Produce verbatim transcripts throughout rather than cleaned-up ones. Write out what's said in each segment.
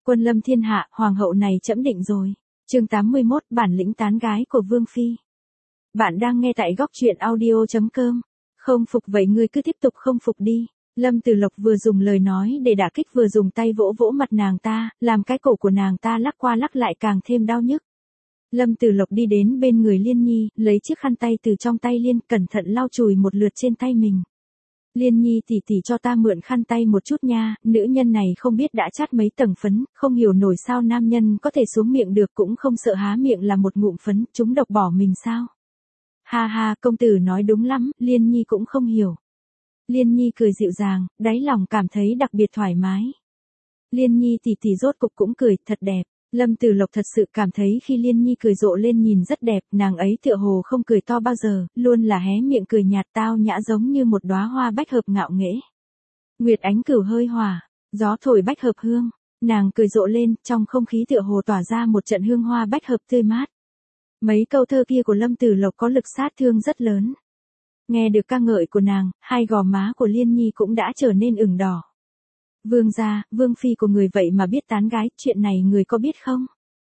Quân lâm thiên hạ, hoàng hậu này trẫm định rồi. Chương tám mươi mốt, bản lĩnh tán gái của Vương Phi. Bạn đang nghe tại góc truyện audio chấm com. Không phục vậy ngươi cứ tiếp tục không phục đi. Lâm Tử Lộc vừa dùng lời nói để đả kích vừa dùng tay vỗ vỗ mặt nàng ta, làm cái cổ của nàng ta lắc qua lắc lại càng thêm đau nhức. Lâm Tử Lộc đi đến bên người Liên Nhi, lấy chiếc khăn tay từ trong tay Liên, cẩn thận lau chùi một lượt trên tay mình. Liên Nhi tỷ tỷ cho ta mượn khăn tay một chút nha, nữ nhân này không biết đã chát mấy tầng phấn, không hiểu nổi sao nam nhân có thể xuống miệng được, cũng không sợ há miệng là một ngụm phấn, chúng độc bỏ mình sao. Ha ha, công tử nói đúng lắm, Liên Nhi cũng không hiểu. Liên Nhi cười dịu dàng, đáy lòng cảm thấy đặc biệt thoải mái. Liên Nhi tỷ tỷ rốt cục cũng cười, thật đẹp. Lâm Tử Lộc thật sự cảm thấy khi Liên Nhi cười rộ lên nhìn rất đẹp, nàng ấy tựa hồ không cười to bao giờ, luôn là hé miệng cười nhạt tao nhã giống như một đóa hoa bách hợp ngạo nghễ. Nguyệt ánh cửu hơi hòa, gió thổi bách hợp hương, nàng cười rộ lên, trong không khí tựa hồ tỏa ra một trận hương hoa bách hợp tươi mát. Mấy câu thơ kia của Lâm Tử Lộc có lực sát thương rất lớn. Nghe được ca ngợi của nàng, hai gò má của Liên Nhi cũng đã trở nên ửng đỏ. Vương gia, Vương Phi của người vậy mà biết tán gái, chuyện này người có biết không?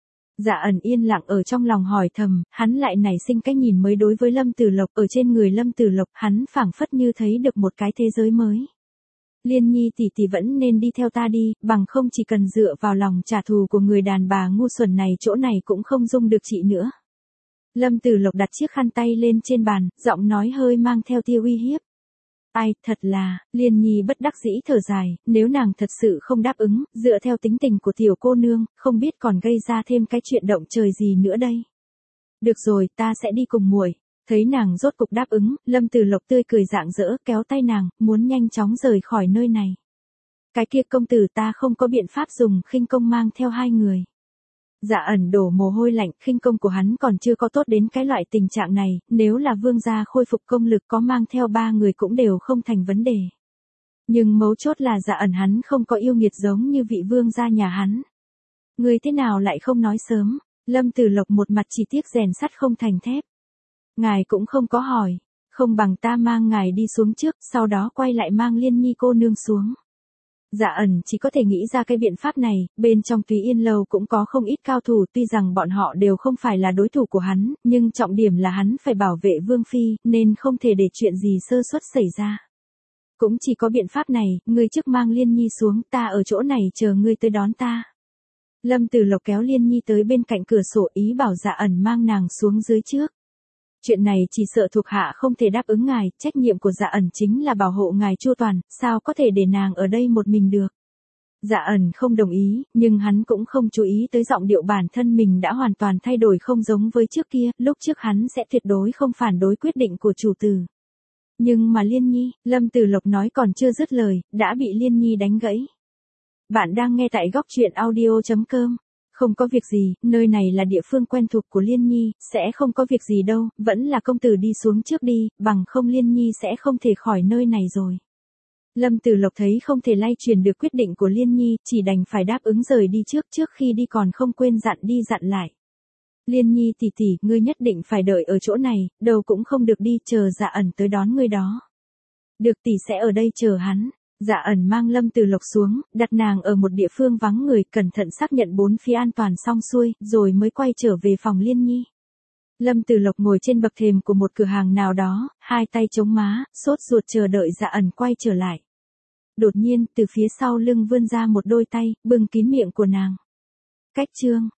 Dạ ẩn yên lặng ở trong lòng hỏi thầm, hắn lại nảy sinh cái nhìn mới đối với Lâm Tử Lộc, ở trên người Lâm Tử Lộc, hắn phảng phất như thấy được một cái thế giới mới. Liên Nhi tỷ tỷ vẫn nên đi theo ta đi, bằng không chỉ cần dựa vào lòng trả thù của người đàn bà ngu xuẩn này, chỗ này cũng không dung được chị nữa. Lâm Tử Lộc đặt chiếc khăn tay lên trên bàn, giọng nói hơi mang theo tia uy hiếp. Ai, thật là, Liên Nhi bất đắc dĩ thở dài, nếu nàng thật sự không đáp ứng, dựa theo tính tình của tiểu cô nương, không biết còn gây ra thêm cái chuyện động trời gì nữa đây. Được rồi, ta sẽ đi cùng muội. Thấy nàng rốt cục đáp ứng, Lâm Tử Lộc tươi cười rạng rỡ, kéo tay nàng, muốn nhanh chóng rời khỏi nơi này. Cái kia công tử, ta không có biện pháp dùng khinh công mang theo hai người. Dạ ẩn đổ mồ hôi lạnh, khinh công của hắn còn chưa có tốt đến cái loại tình trạng này, nếu là vương gia khôi phục công lực có mang theo ba người cũng đều không thành vấn đề. Nhưng mấu chốt là dạ ẩn hắn không có yêu nghiệt giống như vị vương gia nhà hắn. Người thế nào lại không nói sớm, Lâm Tử Lộc một mặt chỉ tiếc rèn sắt không thành thép. Ngài cũng không có hỏi, không bằng ta mang ngài đi xuống trước, sau đó quay lại mang Liên Nhi cô nương xuống. Dạ ẩn chỉ có thể nghĩ ra cái biện pháp này, bên trong Túy Yên Lâu cũng có không ít cao thủ, tuy rằng bọn họ đều không phải là đối thủ của hắn, nhưng trọng điểm là hắn phải bảo vệ Vương Phi, nên không thể để chuyện gì sơ suất xảy ra. Cũng chỉ có biện pháp này, ngươi trước mang Liên Nhi xuống, ta ở chỗ này chờ ngươi tới đón ta. Lâm Tử Lộc kéo Liên Nhi tới bên cạnh cửa sổ, ý bảo dạ ẩn mang nàng xuống dưới trước. Chuyện này chỉ sợ thuộc hạ không thể đáp ứng ngài, trách nhiệm của dạ ẩn chính là bảo hộ ngài chu toàn, sao có thể để nàng ở đây một mình được. Dạ ẩn không đồng ý, nhưng hắn cũng không chú ý tới giọng điệu bản thân mình đã hoàn toàn thay đổi, không giống với trước kia, lúc trước hắn sẽ tuyệt đối không phản đối quyết định của chủ tử. Nhưng mà Liên Nhi, Lâm Tử Lộc nói còn chưa dứt lời, đã bị Liên Nhi đánh gãy. Bạn đang nghe tại góc truyện audio chấm com. Không có việc gì, nơi này là địa phương quen thuộc của Liên Nhi, sẽ không có việc gì đâu, vẫn là công tử đi xuống trước đi, bằng không Liên Nhi sẽ không thể khỏi nơi này rồi. Lâm Tử Lộc thấy không thể lay truyền được quyết định của Liên Nhi, chỉ đành phải đáp ứng rời đi trước, trước khi đi còn không quên dặn đi dặn lại. Liên Nhi tỷ tỷ, ngươi nhất định phải đợi ở chỗ này, đâu cũng không được đi, chờ dạ ẩn tới đón ngươi đó. Được, tỷ sẽ ở đây chờ hắn. Dạ ẩn mang Lâm Tử Lộc xuống, đặt nàng ở một địa phương vắng người, cẩn thận xác nhận bốn phía an toàn xong xuôi, rồi mới quay trở về phòng Liên Nhi. Lâm Tử Lộc ngồi trên bậc thềm của một cửa hàng nào đó, hai tay chống má, sốt ruột chờ đợi dạ ẩn quay trở lại. Đột nhiên, từ phía sau lưng vươn ra một đôi tay, bưng kín miệng của nàng. Cách chương,